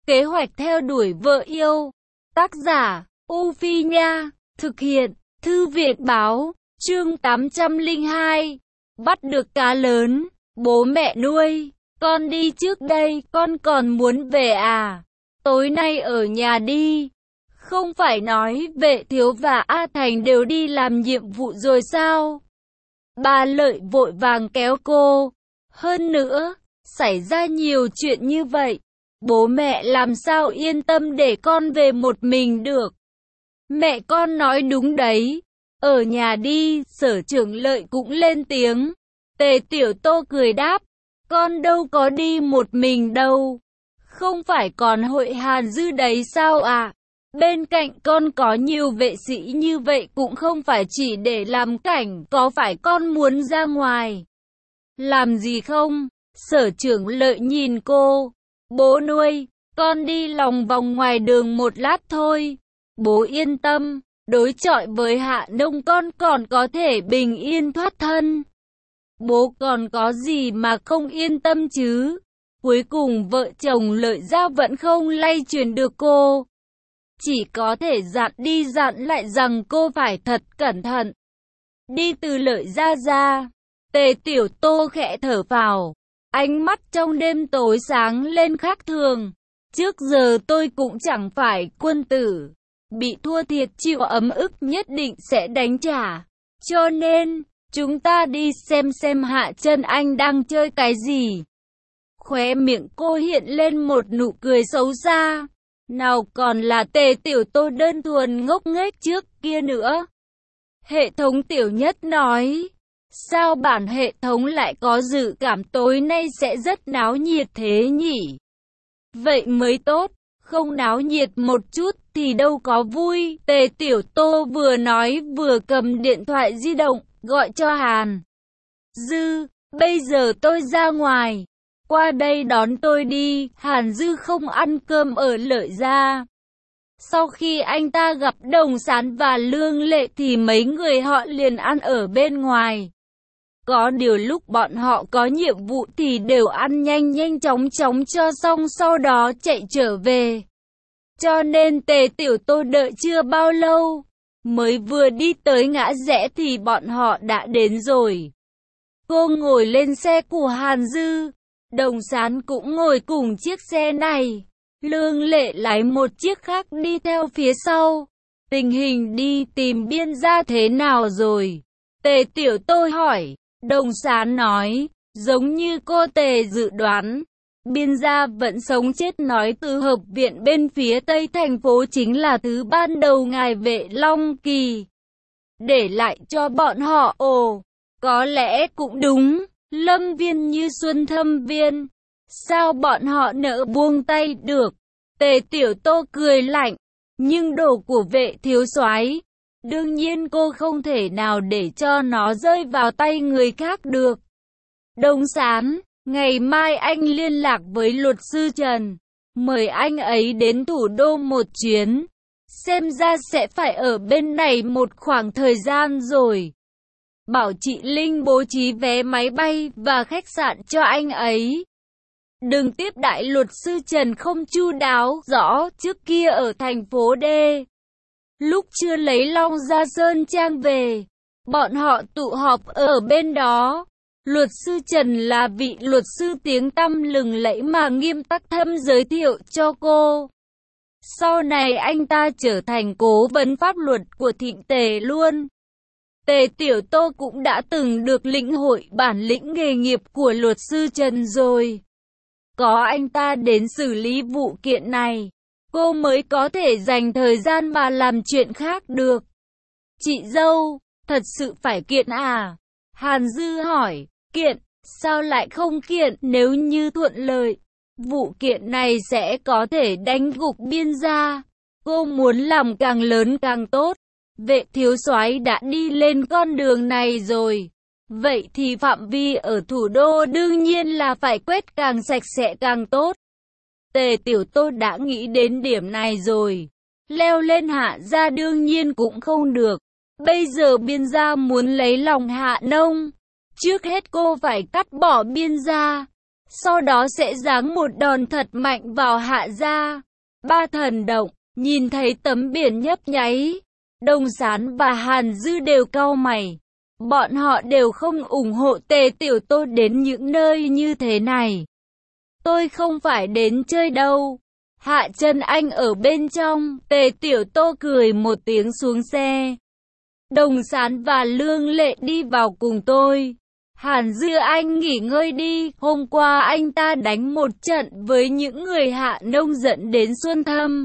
Kế hoạch theo đuổi vợ yêu. Tác giả, U Phi Nha. Thực hiện, Thư viện Báo. Chương 802. Bắt được cá lớn. Bố mẹ nuôi. Con đi trước đây, con còn muốn về à? Tối nay ở nhà đi. Không phải nói Vệ Thiếu và A Thành đều đi làm nhiệm vụ rồi sao? Bà Lợi vội vàng kéo cô. Hơn nữa, xảy ra nhiều chuyện như vậy. Bố mẹ làm sao yên tâm để con về một mình được? Mẹ con nói đúng đấy. Ở nhà đi, Sở Trưởng Lợi cũng lên tiếng. Tề Tiểu Tô cười đáp. Con đâu có đi một mình đâu. Không phải còn hội Hàn Dư đấy sao à? Bên cạnh con có nhiều vệ sĩ như vậy cũng không phải chỉ để làm cảnh, có phải con muốn ra ngoài? Làm gì không? Sở Trưởng Lợi nhìn cô. Bố nuôi, con đi lòng vòng ngoài đường một lát thôi. Bố yên tâm, đối chọi với Hạ Nông con còn có thể bình yên thoát thân. Bố còn có gì mà không yên tâm chứ? Cuối cùng vợ chồng Lợi Gia vẫn không lay chuyển được cô. Chỉ có thể dặn đi dặn lại rằng cô phải thật cẩn thận. Đi từ Lợi Gia ra, Tề Tiểu Tô khẽ thở phào. Ánh mắt trong đêm tối sáng lên khác thường. Trước giờ tôi cũng chẳng phải quân tử. Bị thua thiệt chịu ấm ức nhất định sẽ đánh trả. Cho nên, chúng ta đi xem Hạ Chân Anh đang chơi cái gì. Khóe miệng cô hiện lên một nụ cười xấu xa. Nào còn là Tề Tiểu Tô đơn thuần ngốc nghếch trước kia nữa. Hệ thống Tiểu Nhất nói. Sao bản hệ thống lại có dự cảm tối nay sẽ rất náo nhiệt thế nhỉ? Vậy mới tốt, không náo nhiệt một chút thì đâu có vui. Tề Tiểu Tô vừa nói vừa cầm điện thoại di động, gọi cho Hàn Dư. Bây giờ tôi ra ngoài, qua đây đón tôi đi. Hàn Dư không ăn cơm ở Lợi Gia. Sau khi anh ta gặp Đồng Sán và Lương Lệ thì mấy người họ liền ăn ở bên ngoài. Có điều lúc bọn họ có nhiệm vụ thì đều ăn nhanh chóng cho xong sau đó chạy trở về. Cho nên Tề Tiểu Tô đợi chưa bao lâu, mới vừa đi tới ngã rẽ thì bọn họ đã đến rồi. Cô ngồi lên xe của Hàn Dư, Đồng Sán cũng ngồi cùng chiếc xe này. Lương Lệ lái một chiếc khác đi theo phía sau. Tình hình đi tìm Biên Gia thế nào rồi? Tề Tiểu Tô hỏi. Đồng Sán nói, giống như cô Tề dự đoán, Biên Gia vẫn sống chết, nói từ hợp viện bên phía tây thành phố chính là thứ ban đầu ngài Vệ Long Kỳ để lại cho bọn họ. Ồ, có lẽ cũng đúng, Lâm Viên như Xuân Thâm Viên, sao bọn họ nỡ buông tay được? Tề Tiểu Tô cười lạnh, nhưng đồ của Vệ thiếu soái, đương nhiên cô không thể nào để cho nó rơi vào tay người khác được. Đồng Sán, ngày mai anh liên lạc với luật sư Trần, mời anh ấy đến thủ đô một chuyến. Xem ra sẽ phải ở bên này một khoảng thời gian rồi. Bảo chị Linh bố trí vé máy bay và khách sạn cho anh ấy. Đừng tiếp đại luật sư Trần không chu đáo. Rõ trước kia ở thành phố D, lúc chưa lấy Long Gia Sơn Trang về, bọn họ tụ họp ở bên đó. Luật sư Trần là vị luật sư tiếng tăm lừng lẫy mà Nghiêm Tắc Thâm giới thiệu cho cô. Sau này anh ta trở thành cố vấn pháp luật của Thịnh Tề luôn. Tề Tiểu Tô cũng đã từng được lĩnh hội bản lĩnh nghề nghiệp của luật sư Trần rồi. Có anh ta đến xử lý vụ kiện này, cô mới có thể dành thời gian mà làm chuyện khác được. Chị dâu, thật sự phải kiện à? Hàn Dư hỏi. Kiện, sao lại không kiện? Nếu như thuận lợi, vụ kiện này sẽ có thể đánh gục Biên Gia. Cô muốn làm càng lớn càng tốt. Vệ thiếu soái đã đi lên con đường này rồi. Vậy thì phạm vi ở thủ đô đương nhiên là phải quét càng sạch sẽ càng tốt. Tề Tiểu Tô đã nghĩ đến điểm này rồi. Leo lên Hạ Gia đương nhiên cũng không được. Bây giờ Biên Gia muốn lấy lòng Hạ Nông. Trước hết cô phải cắt bỏ Biên Gia. sau đó sẽ giáng một đòn thật mạnh vào Hạ gia. Ba thần động, nhìn thấy tấm biển nhấp nháy, Đồng Sán và Hàn Dư đều cau mày. Bọn họ đều không ủng hộ Tề Tiểu Tô đến những nơi như thế này. Tôi không phải đến chơi đâu. Hạ Chân Anh ở bên trong, Tề Tiểu Tô cười một tiếng xuống xe. Đồng Sán và Lương Lệ đi vào cùng tôi. Hàn Dư anh nghỉ ngơi đi, hôm qua anh ta đánh một trận với những người Hạ Nông dẫn đến Xuân Thâm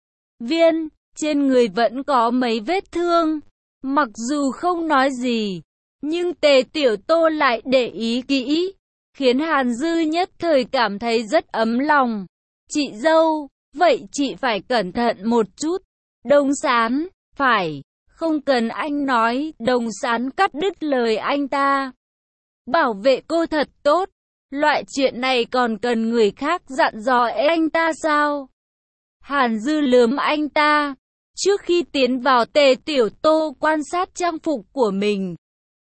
Viên, trên người vẫn có mấy vết thương. Mặc dù không nói gì, nhưng Tề Tiểu Tô lại để ý kỹ, khiến Hàn Dư nhất thời cảm thấy rất ấm lòng. Chị dâu, vậy chị phải cẩn thận một chút. Đồng Sán, phải, không cần anh nói. Đồng Sán cắt đứt lời anh ta. Bảo vệ cô thật tốt, loại chuyện này còn cần người khác dặn dò anh ta sao? Hàn Dư lườm anh ta. Trước khi tiến vào, Tề Tiểu Tô quan sát trang phục của mình.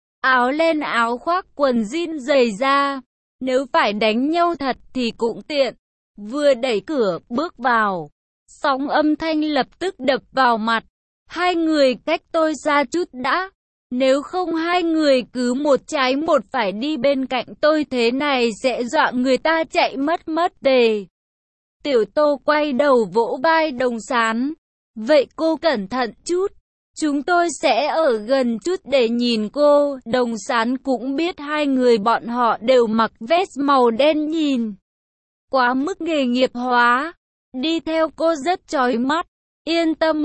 Áo len áo khoác quần jean giày da. Nếu phải đánh nhau thật thì cũng tiện. Vừa đẩy cửa bước vào, sóng âm thanh lập tức đập vào mặt. Hai người cách tôi xa chút đã. Nếu không hai người cứ một trái một phải đi bên cạnh tôi thế này sẽ dọa người ta chạy mất Tề Tiểu Tô quay đầu vỗ vai Đồng Sán. Vậy cô cẩn thận chút. Chúng tôi sẽ ở gần chút để nhìn cô. Đồng Sán cũng biết hai người bọn họ đều mặc vest màu đen nhìn quá mức nghề nghiệp hóa. Đi theo cô rất chói mắt. Yên tâm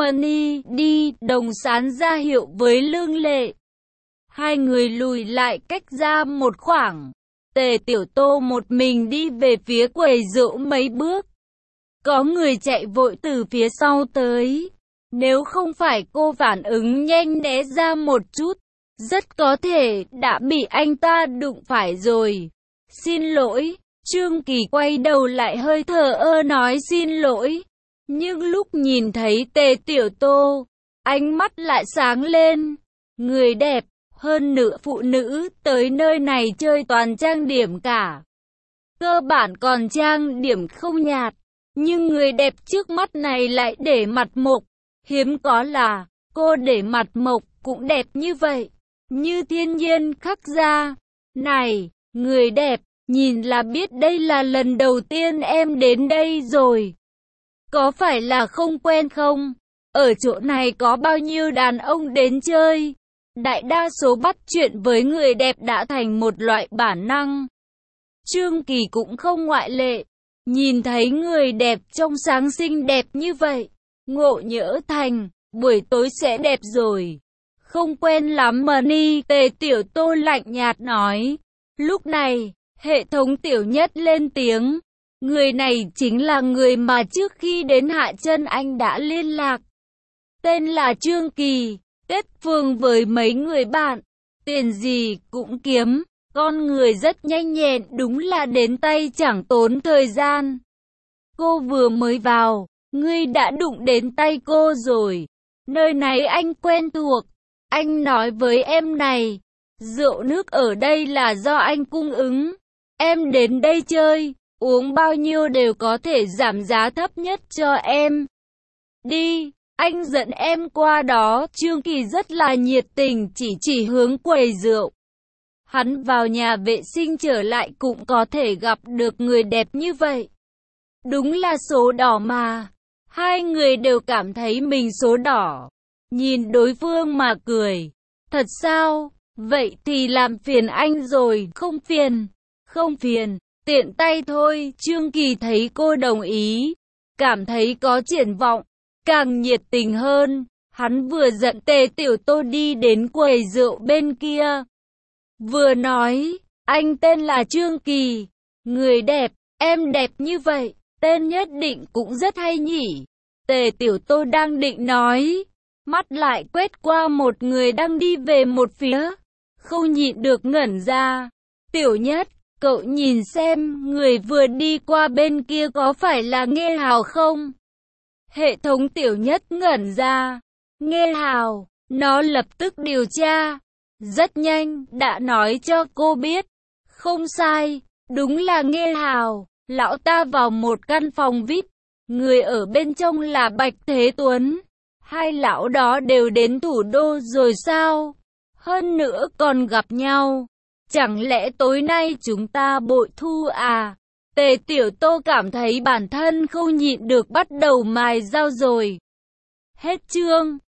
đi. Đồng Sán ra hiệu với Lương Lệ. Hai người lùi lại cách ra một khoảng. Tề Tiểu Tô một mình đi về phía quầy rượu mấy bước. Có người chạy vội từ phía sau tới. Nếu không phải cô phản ứng nhanh né ra một chút, rất có thể đã bị anh ta đụng phải rồi. Xin lỗi. Trương Kỳ quay đầu lại hơi thờ ơ nói xin lỗi. Nhưng lúc nhìn thấy Tề Tiểu Tô, ánh mắt lại sáng lên. Người đẹp, hơn nữa phụ nữ tới nơi này chơi toàn trang điểm cả. Cơ bản còn trang điểm không nhạt, nhưng người đẹp trước mắt này lại để mặt mộc. Hiếm có là cô để mặt mộc cũng đẹp như vậy, như thiên nhiên khắc ra. Này, người đẹp, nhìn là biết đây là lần đầu tiên em đến đây rồi. Có phải là không quen không? Ở chỗ này có bao nhiêu đàn ông đến chơi? Đại đa số bắt chuyện với người đẹp đã thành một loại bản năng. Trương Kỳ cũng không ngoại lệ. Nhìn thấy người đẹp trong sáng xinh đẹp như vậy, ngộ nhỡ thành buổi tối sẽ đẹp rồi. Không quen lắm mà Tề Tiểu Tô lạnh nhạt nói. Lúc này, hệ thống Tiểu Nhất lên tiếng. Người này chính là người mà trước khi đến Hạ Chân Anh đã liên lạc. Tên là Trương Kỳ, kết phường với mấy người bạn. Tiền gì cũng kiếm, con người rất nhanh nhẹn, đúng là đến tay chẳng tốn thời gian. Cô vừa mới vào, ngươi đã đụng đến tay cô rồi. Nơi này anh quen thuộc. Anh nói với em này, rượu nước ở đây là do anh cung ứng. Em đến đây chơi, uống bao nhiêu đều có thể giảm giá thấp nhất cho em. Đi, anh dẫn em qua đó. Trương Kỳ rất là nhiệt tình, chỉ hướng quầy rượu. Hắn vào nhà vệ sinh trở lại cũng có thể gặp được người đẹp như vậy. Đúng là số đỏ mà. Hai người đều cảm thấy mình số đỏ. Nhìn đối phương mà cười. Thật sao? Vậy thì làm phiền anh rồi. Không phiền. Không phiền. Tiện tay thôi. Trương Kỳ thấy cô đồng ý, cảm thấy có triển vọng, càng nhiệt tình hơn. Hắn vừa dẫn Tề Tiểu Tô đi đến quầy rượu bên kia, vừa nói, anh tên là Trương Kỳ. Người đẹp, em đẹp như vậy, tên nhất định cũng rất hay nhỉ. Tề Tiểu Tô đang định nói, mắt lại quét qua một người đang đi về một phía, không nhịn được ngẩn ra. Tiểu Nhất, cậu nhìn xem, người vừa đi qua bên kia có phải là Nghê Hào không? Hệ thống Tiểu Nhất ngẩn ra. Nghê Hào, nó lập tức điều tra. Rất nhanh, đã nói cho cô biết. Không sai, Đúng là nghe hào, lão ta vào một căn phòng VIP, người ở bên trong là Bạch Thế Tuấn. Hai lão đó đều đến thủ đô rồi sao? Hơn nữa còn gặp nhau. Chẳng lẽ tối nay chúng ta bội thu à? Tề Tiểu Tô cảm thấy bản thân không nhịn được bắt đầu mài dao rồi. Hết chương.